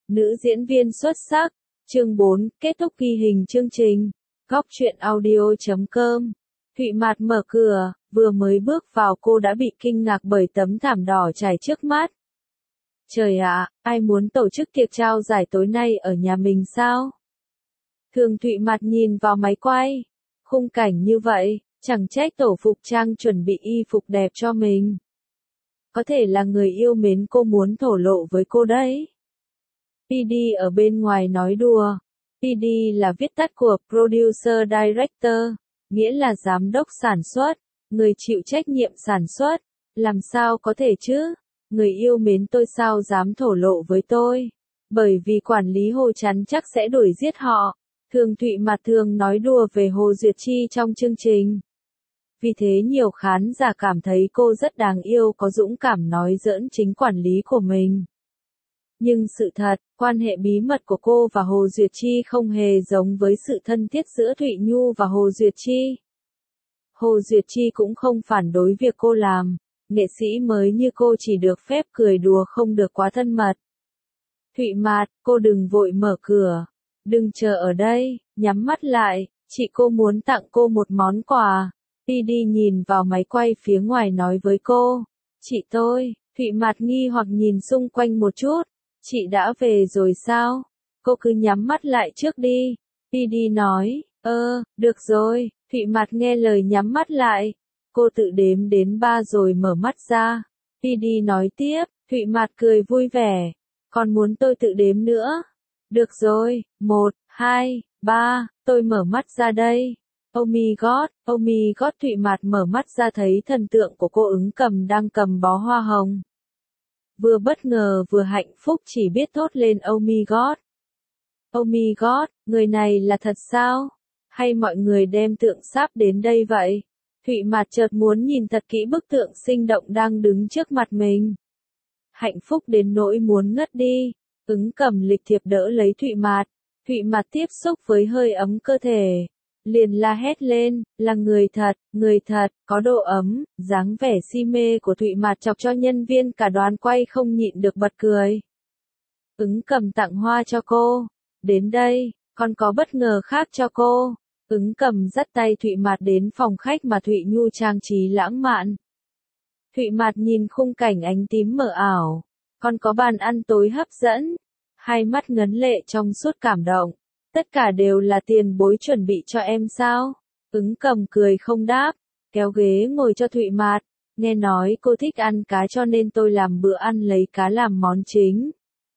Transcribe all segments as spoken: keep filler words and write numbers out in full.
nữ diễn viên xuất sắc. Chương bốn, kết thúc ghi hình chương trình. Góc truyện audio chấm com. Thụy Mạt mở cửa, vừa mới bước vào cô đã bị kinh ngạc bởi tấm thảm đỏ trải trước mắt. Trời ạ, ai muốn tổ chức tiệc trao giải tối nay ở nhà mình sao? Thường Thụy Mạt nhìn vào máy quay. Khung cảnh như vậy, chẳng trách tổ phục trang chuẩn bị y phục đẹp cho mình. Có thể là người yêu mến cô muốn thổ lộ với cô đấy. pê đê ở bên ngoài nói đùa. pê đê là viết tắt của Producer Director, nghĩa là giám đốc sản xuất, người chịu trách nhiệm sản xuất. Làm sao có thể chứ? Người yêu mến tôi sao dám thổ lộ với tôi? Bởi vì quản lý Hồ chắn chắc sẽ đuổi giết họ. Thường Thụy Mạt thường nói đùa về Hồ Duyệt Chi trong chương trình. Vì thế nhiều khán giả cảm thấy cô rất đáng yêu, có dũng cảm nói giỡn chính quản lý của mình. Nhưng sự thật, quan hệ bí mật của cô và Hồ Duyệt Chi không hề giống với sự thân thiết giữa Thụy Nhu và Hồ Duyệt Chi. Hồ Duyệt Chi cũng không phản đối việc cô làm, nghệ sĩ mới như cô chỉ được phép cười đùa không được quá thân mật. Thụy Mạt, cô đừng vội mở cửa, đừng chờ ở đây, nhắm mắt lại, chị cô muốn tặng cô một món quà. pê đê nhìn vào máy quay phía ngoài nói với cô, chị tôi. Thụy Mạt nghi hoặc nhìn xung quanh một chút, chị đã về rồi sao? Cô cứ nhắm mắt lại trước đi. pê đê nói, ơ, được rồi. Thụy Mạt nghe lời nhắm mắt lại. Cô tự đếm đến ba rồi mở mắt ra. pê đê nói tiếp, Thụy Mạt cười vui vẻ. Còn muốn tôi tự đếm nữa? Được rồi, một, hai, ba, tôi mở mắt ra đây. Oh my god, oh my god. Thụy Mạt mở mắt ra thấy thần tượng của cô Ứng Cầm đang cầm bó hoa hồng. Vừa bất ngờ vừa hạnh phúc chỉ biết thốt lên oh my god. Oh my god, người này là thật sao? Hay mọi người đem tượng sáp đến đây vậy? Thụy Mạt chợt muốn nhìn thật kỹ bức tượng sinh động đang đứng trước mặt mình. Hạnh phúc đến nỗi muốn ngất đi. Ứng Cầm lịch thiệp đỡ lấy Thụy Mạt. Thụy Mạt tiếp xúc với hơi ấm cơ thể. Liền la hét lên, là người thật, người thật, có độ ấm. Dáng vẻ si mê của Thụy Mạt chọc cho nhân viên cả đoàn quay không nhịn được bật cười. Ứng Cầm tặng hoa cho cô. Đến đây, còn có bất ngờ khác cho cô. Ứng Cầm dắt tay Thụy Mạt đến phòng khách mà Thụy Nhu trang trí lãng mạn. Thụy Mạt nhìn khung cảnh ánh tím mờ ảo, còn có bàn ăn tối hấp dẫn. Hai mắt ngấn lệ trong suốt cảm động. Tất cả đều là tiền bối chuẩn bị cho em sao? Ứng Cầm cười không đáp, kéo ghế ngồi cho Thụy Mạt. Nghe nói cô thích ăn cá cho nên tôi làm bữa ăn lấy cá làm món chính.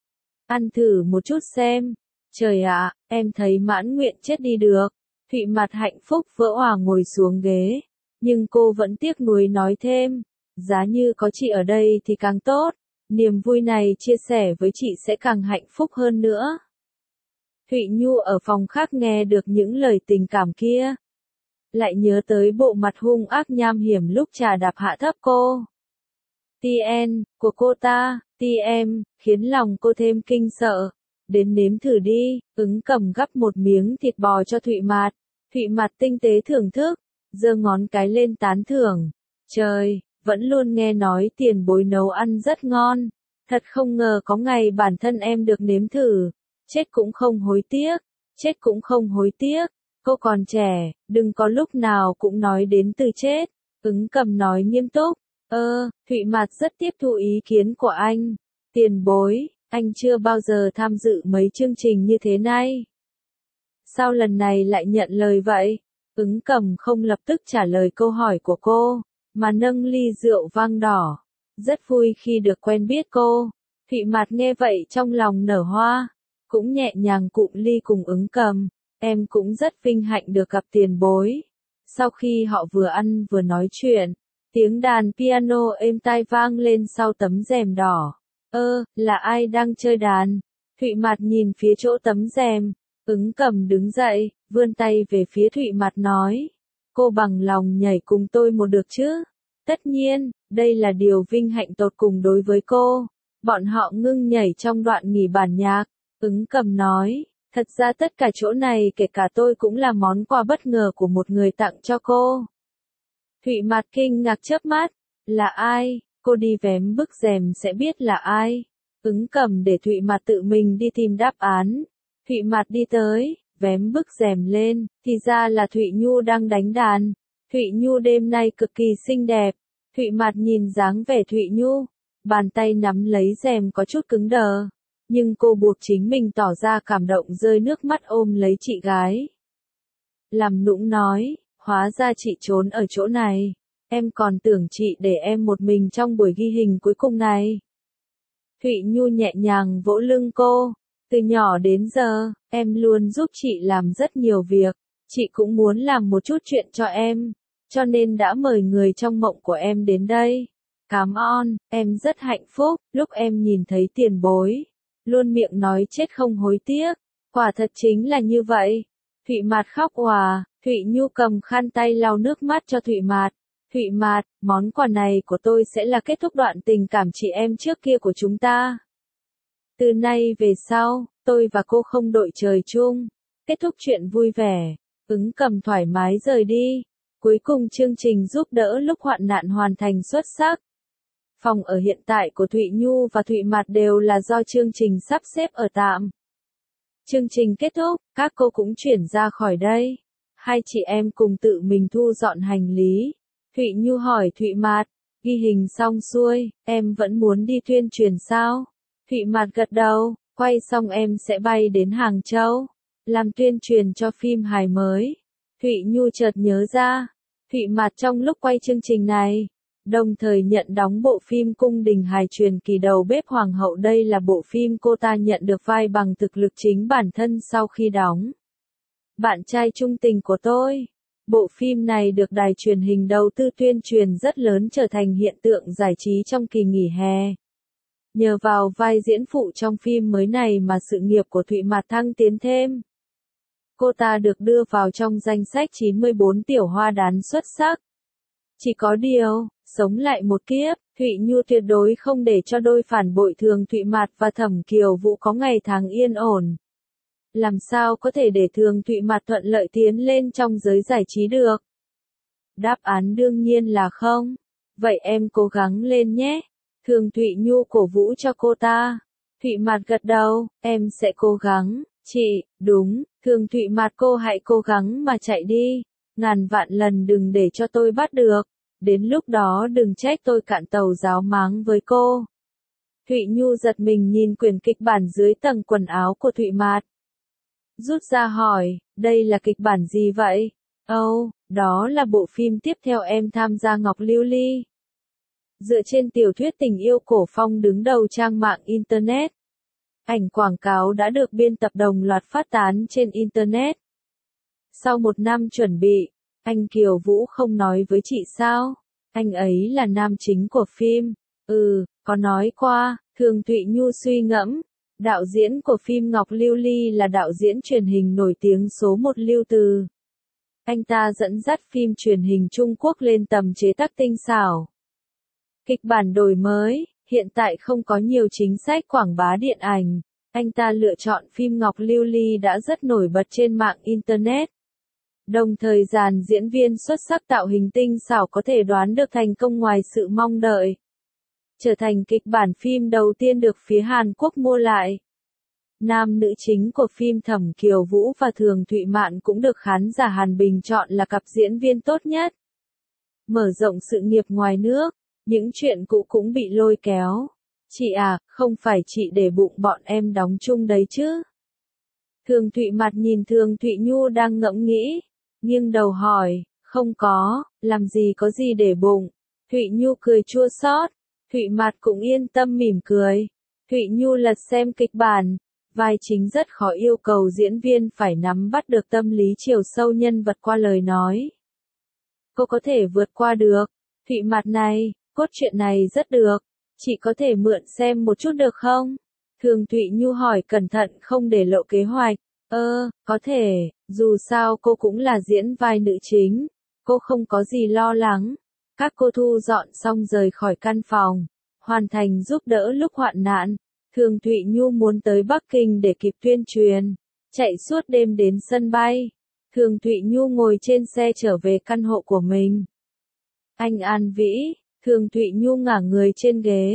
Ăn thử một chút xem. Trời ạ, em thấy mãn nguyện chết đi được. Thụy Mạt hạnh phúc vỡ òa ngồi xuống ghế. Nhưng cô vẫn tiếc nuối nói thêm. Giá như có chị ở đây thì càng tốt. Niềm vui này chia sẻ với chị sẽ càng hạnh phúc hơn nữa. Thụy Nhu ở phòng khác nghe được những lời tình cảm kia. Lại nhớ tới bộ mặt hung ác nham hiểm lúc trà đạp hạ thấp cô. tê en, của cô ta, tê em, khiến lòng cô thêm kinh sợ. Đến nếm thử đi. Ứng Cầm gắp một miếng thịt bò cho Thụy Mạt. Thụy Mạt tinh tế thưởng thức, giơ ngón cái lên tán thưởng. Trời, vẫn luôn nghe nói tiền bối nấu ăn rất ngon. Thật không ngờ có ngày bản thân em được nếm thử. Chết cũng không hối tiếc, chết cũng không hối tiếc. Cô còn trẻ, đừng có lúc nào cũng nói đến từ chết. Ứng Cầm nói nghiêm túc. Ơ, Thụy Mạt rất tiếp thu ý kiến của anh. Tiền bối, anh chưa bao giờ tham dự mấy chương trình như thế này. Sao lần này lại nhận lời vậy? Ứng Cầm không lập tức trả lời câu hỏi của cô, mà nâng ly rượu vang đỏ. Rất vui khi được quen biết cô. Thụy Mạt nghe vậy trong lòng nở hoa. Cũng nhẹ nhàng cụm ly cùng Ứng Cầm. Em cũng rất vinh hạnh được gặp tiền bối. Sau khi họ vừa ăn vừa nói chuyện, tiếng đàn piano êm tai vang lên sau tấm rèm đỏ. Ơ, là ai đang chơi đàn? Thụy Mạt nhìn phía chỗ tấm rèm. Ứng Cầm đứng dậy, vươn tay về phía Thụy Mạt nói. Cô bằng lòng nhảy cùng tôi một được chứ? Tất nhiên, đây là điều vinh hạnh tột cùng đối với cô. Bọn họ ngưng nhảy trong đoạn nghỉ bản nhạc. Ứng Cầm nói, thật ra tất cả chỗ này kể cả tôi cũng là món quà bất ngờ của một người tặng cho cô. Thụy Mạt kinh ngạc chớp mắt. Là ai? Cô đi vén bức rèm sẽ biết là ai. Ứng Cầm để Thụy Mạt tự mình đi tìm đáp án. Thụy Mạt đi tới, vén bức rèm lên, thì ra là Thụy Nhu đang đánh đàn. Thụy Nhu đêm nay cực kỳ xinh đẹp. Thụy Mạt nhìn dáng vẻ Thụy Nhu, bàn tay nắm lấy rèm có chút cứng đờ, nhưng cô buộc chính mình tỏ ra cảm động rơi nước mắt ôm lấy chị gái. Làm nũng nói, hóa ra chị trốn ở chỗ này, em còn tưởng chị để em một mình trong buổi ghi hình cuối cùng này. Thụy Nhu nhẹ nhàng vỗ lưng cô, từ nhỏ đến giờ, em luôn giúp chị làm rất nhiều việc, chị cũng muốn làm một chút chuyện cho em, cho nên đã mời người trong mộng của em đến đây. Cảm ơn, em rất hạnh phúc, lúc em nhìn thấy tiền bối, luôn miệng nói chết không hối tiếc, quả thật chính là như vậy. Thụy Mạt khóc òa, Thụy Nhu cầm khăn tay lau nước mắt cho Thụy Mạt. Thụy Mạt, món quà này của tôi sẽ là kết thúc đoạn tình cảm chị em trước kia của chúng ta. Từ nay về sau, tôi và cô không đội trời chung. Kết thúc chuyện vui vẻ, Ứng Cầm thoải mái rời đi. Cuối cùng chương trình giúp đỡ lúc hoạn nạn hoàn thành xuất sắc. Phòng ở hiện tại của Thụy Nhu và Thụy Mạt đều là do chương trình sắp xếp ở tạm. Chương trình kết thúc, các cô cũng chuyển ra khỏi đây. Hai chị em cùng tự mình thu dọn hành lý. Thụy Nhu hỏi Thụy Mạt, ghi hình xong xuôi, em vẫn muốn đi tuyên truyền sao? Thụy Mạt gật đầu, quay xong em sẽ bay đến Hàng Châu, làm tuyên truyền cho phim hài mới. Thụy Nhu chợt nhớ ra, Thụy Mạt trong lúc quay chương trình này, đồng thời nhận đóng bộ phim Cung đình hài truyền kỳ Đầu bếp Hoàng hậu. Đây là bộ phim cô ta nhận được vai bằng thực lực chính bản thân sau khi đóng Bạn trai trung tình của tôi. Bộ phim này được đài truyền hình đầu tư tuyên truyền rất lớn, trở thành hiện tượng giải trí trong kỳ nghỉ hè. Nhờ vào vai diễn phụ trong phim mới này mà sự nghiệp của Thụy Mạt thăng tiến thêm. Cô ta được đưa vào trong danh sách chín mươi bốn tiểu hoa đán xuất sắc. Chỉ có điều, sống lại một kiếp, Thụy Nhu tuyệt đối không để cho đôi phản bội Thường Thụy Mạt và Thẩm Kiều Vũ có ngày tháng yên ổn. Làm sao có thể để Thường Thụy Mạt thuận lợi tiến lên trong giới giải trí được? Đáp án đương nhiên là không. Vậy em cố gắng lên nhé. Thường Thụy Nhu cổ vũ cho cô ta. Thụy Mạt gật đầu, em sẽ cố gắng. Chị, đúng, Thường Thụy Mạt cô hãy cố gắng mà chạy đi. Ngàn vạn lần đừng để cho tôi bắt được. Đến lúc đó đừng trách tôi cạn tàu giáo máng với cô. Thụy Nhu giật mình nhìn quyển kịch bản dưới tầng quần áo của Thụy Mạt. Rút ra hỏi, đây là kịch bản gì vậy? Âu, oh, đó là bộ phim tiếp theo em tham gia Ngọc Lưu Ly. Dựa trên tiểu thuyết tình yêu cổ phong đứng đầu trang mạng Internet. Ảnh quảng cáo đã được biên tập đồng loạt phát tán trên Internet. Sau một năm chuẩn bị, anh Kiều Vũ không nói với chị sao? Anh ấy là nam chính của phim. Ừ, có nói qua. Thường Thụy Nhu suy ngẫm. Đạo diễn của phim Ngọc Lưu Ly là đạo diễn truyền hình nổi tiếng số một Lưu Từ. Anh ta dẫn dắt phim truyền hình Trung Quốc lên tầm chế tác tinh xảo. Kịch bản đổi mới, hiện tại không có nhiều chính sách quảng bá điện ảnh. Anh ta lựa chọn phim Ngọc Lưu Ly đã rất nổi bật trên mạng Internet. Đồng thời dàn diễn viên xuất sắc, tạo hình tinh xảo có thể đoán được thành công ngoài sự mong đợi. Trở thành kịch bản phim đầu tiên được phía Hàn Quốc mua lại. Nam nữ chính của phim Thẩm Kiều Vũ và Thường Thụy Mạn cũng được khán giả Hàn bình chọn là cặp diễn viên tốt nhất. Mở rộng sự nghiệp ngoài nước, những chuyện cũ cũng bị lôi kéo. Chị à, không phải chị để bụng bọn em đóng chung đấy chứ? Thường Thụy Mạt nhìn Thường Thụy Nhu đang ngẫm nghĩ, nghiêng đầu hỏi, không có, làm gì có gì để bụng. Thụy Nhu cười chua xót. Thụy Mạt cũng yên tâm mỉm cười. Thụy Nhu lật xem kịch bản, vai chính rất khó, yêu cầu diễn viên phải nắm bắt được tâm lý chiều sâu nhân vật qua lời nói. Cô có thể vượt qua được. Thụy Mạt này, cốt truyện này rất được. Chị có thể mượn xem một chút được không? Thường Thụy Nhu hỏi cẩn thận không để lộ kế hoạch. Ơ, có thể, dù sao cô cũng là diễn vai nữ chính. Cô không có gì lo lắng. Các cô thu dọn xong rời khỏi căn phòng, hoàn thành giúp đỡ lúc hoạn nạn. Thường Thụy Nhu muốn tới Bắc Kinh để kịp tuyên truyền, chạy suốt đêm đến sân bay. Thường Thụy Nhu ngồi trên xe trở về căn hộ của mình. Anh An Vĩ, Thường Thụy Nhu ngả người trên ghế,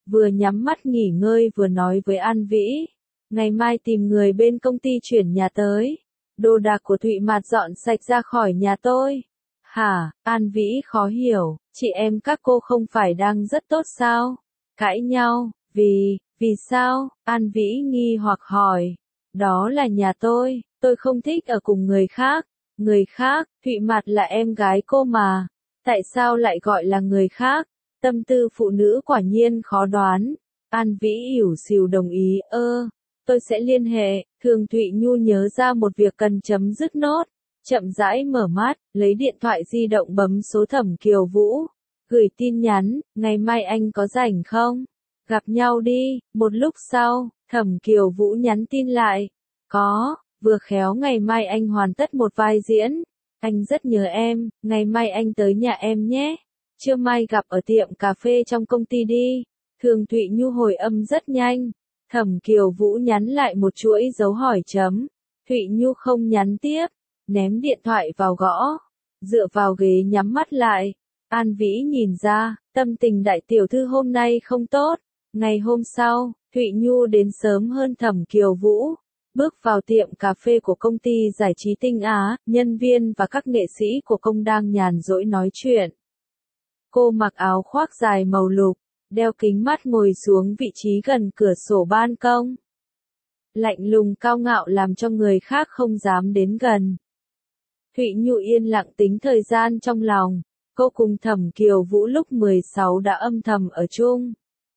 vừa nhắm mắt nghỉ ngơi vừa nói với An Vĩ. Ngày mai tìm người bên công ty chuyển nhà tới. Đồ đạc của Thụy Mạt dọn sạch ra khỏi nhà tôi. Hả? An Vĩ khó hiểu, chị em các cô không phải đang rất tốt sao? Cãi nhau, vì, vì sao? An Vĩ nghi hoặc hỏi. Đó là nhà tôi, tôi không thích ở cùng người khác. Người khác, Thụy Mạt là em gái cô mà. Tại sao lại gọi là người khác? Tâm tư phụ nữ quả nhiên khó đoán. An Vĩ ỉu xìu đồng ý, ơ, tôi sẽ liên hệ. Thường Thụy Nhu nhớ ra một việc cần chấm dứt nốt. Chậm rãi mở mắt, lấy điện thoại di động bấm số Thẩm Kiều Vũ. Gửi tin nhắn, ngày mai anh có rảnh không? Gặp nhau đi. Một lúc sau, Thẩm Kiều Vũ nhắn tin lại. Có, vừa khéo ngày mai anh hoàn tất một vai diễn. Anh rất nhớ em, ngày mai anh tới nhà em nhé. Trưa mai gặp ở tiệm cà phê trong công ty đi. Thường Thụy Nhu hồi âm rất nhanh. Thẩm Kiều Vũ nhắn lại một chuỗi dấu hỏi chấm. Thụy Nhu không nhắn tiếp. Ném điện thoại vào gõ. Dựa vào ghế nhắm mắt lại. An Vĩ nhìn ra, tâm tình đại tiểu thư hôm nay không tốt. Ngày hôm sau, Thụy Nhu đến sớm hơn Thẩm Kiều Vũ. Bước vào tiệm cà phê của công ty giải trí Tinh Á, nhân viên và các nghệ sĩ của công đang nhàn rỗi nói chuyện. Cô mặc áo khoác dài màu lục, đeo kính mắt ngồi xuống vị trí gần cửa sổ ban công. Lạnh lùng cao ngạo làm cho người khác không dám đến gần. Thụy Nhu yên lặng tính thời gian trong lòng, cô cùng Thẩm Kiều Vũ lúc mười sáu đã âm thầm ở chung.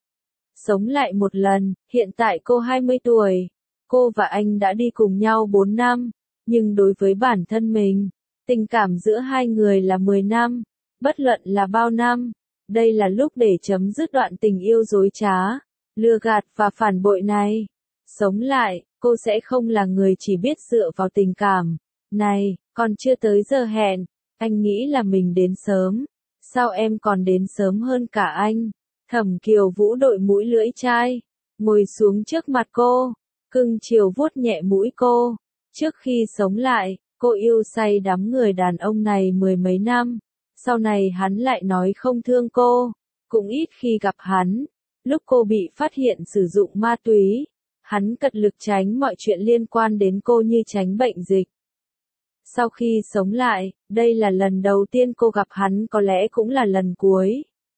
Sống lại một lần, hiện tại cô hai mươi tuổi. Cô và anh đã đi cùng nhau bốn năm, nhưng đối với bản thân mình, tình cảm giữa hai người là mười năm, bất luận là bao năm. Đây là lúc để chấm dứt đoạn tình yêu dối trá, lừa gạt và phản bội này. Sống lại, cô sẽ không là người chỉ biết dựa vào tình cảm. Này, còn chưa tới giờ hẹn, anh nghĩ là mình đến sớm. Sao em còn đến sớm hơn cả anh? Thẩm Kiều Vũ đội mũi lưỡi chai, ngồi xuống trước mặt cô, cưng chiều vuốt nhẹ mũi cô. Trước khi sống lại, cô yêu say đắm người đàn ông này mười mấy năm. Sau này hắn lại nói không thương cô, cũng ít khi gặp hắn. Lúc cô bị phát hiện sử dụng ma túy, hắn cật lực tránh mọi chuyện liên quan đến cô như tránh bệnh dịch. Sau khi sống lại, đây là lần đầu tiên cô gặp hắn, có lẽ cũng là lần cuối.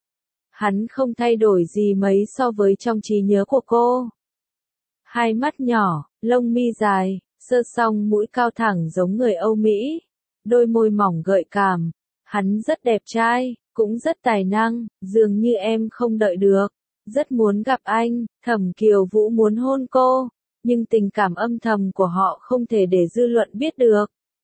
Hắn không thay đổi gì mấy so với trong trí nhớ của cô. Hai mắt nhỏ, lông mi dài, sơ song mũi cao thẳng giống người Âu Mỹ, đôi môi mỏng gợi cảm. Hắn rất đẹp trai, cũng rất tài năng, dường như em không đợi được. Rất muốn gặp anh. Thẩm Kiều Vũ muốn hôn cô, nhưng tình cảm âm thầm của họ không thể để dư luận biết được.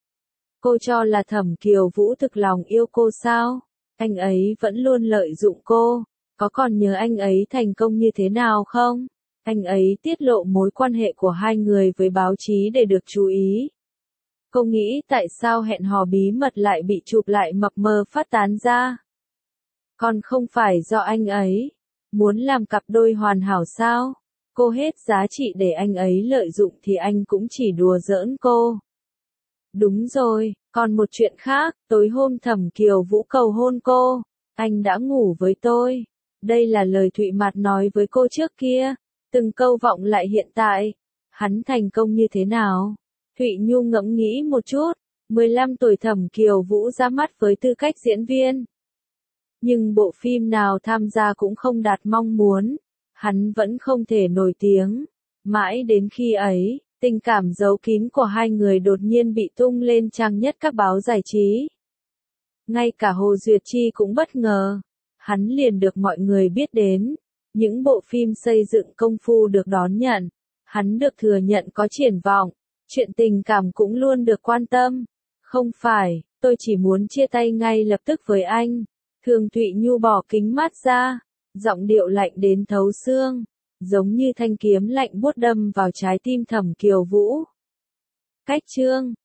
Cô cho là Thẩm Kiều Vũ thực lòng yêu cô sao? Anh ấy vẫn luôn lợi dụng cô, có còn nhớ anh ấy thành công như thế nào không? Anh ấy tiết lộ mối quan hệ của hai người với báo chí để được chú ý. Cô nghĩ tại sao hẹn hò bí mật lại bị chụp lại mập mờ phát tán ra? Còn không phải do anh ấy muốn làm cặp đôi hoàn hảo sao? Cô hết giá trị để anh ấy lợi dụng thì anh cũng chỉ đùa giỡn cô. Đúng rồi, còn một chuyện khác, tối hôm Thẩm Kiều Vũ cầu hôn cô, anh đã ngủ với tôi. Đây là lời Thụy Mạt nói với cô trước kia, từng câu vọng lại hiện tại. Hắn thành công như thế nào? Thụy Nhu ngẫm nghĩ một chút, mười lăm tuổi Thẩm Kiều Vũ ra mắt với tư cách diễn viên. Nhưng bộ phim nào tham gia cũng không đạt mong muốn, hắn vẫn không thể nổi tiếng. Mãi đến khi ấy, tình cảm giấu kín của hai người đột nhiên bị tung lên trang nhất các báo giải trí. Ngay cả Hồ Duyệt Chi cũng bất ngờ, hắn liền được mọi người biết đến. Những bộ phim xây dựng công phu được đón nhận, hắn được thừa nhận có triển vọng. Chuyện tình cảm cũng luôn được quan tâm. Không phải, tôi chỉ muốn chia tay ngay lập tức với anh. Thường Thụy Nhu bỏ kính mắt ra, giọng điệu lạnh đến thấu xương, giống như thanh kiếm lạnh buốt đâm vào trái tim Thẩm Kiều Vũ. Cách chương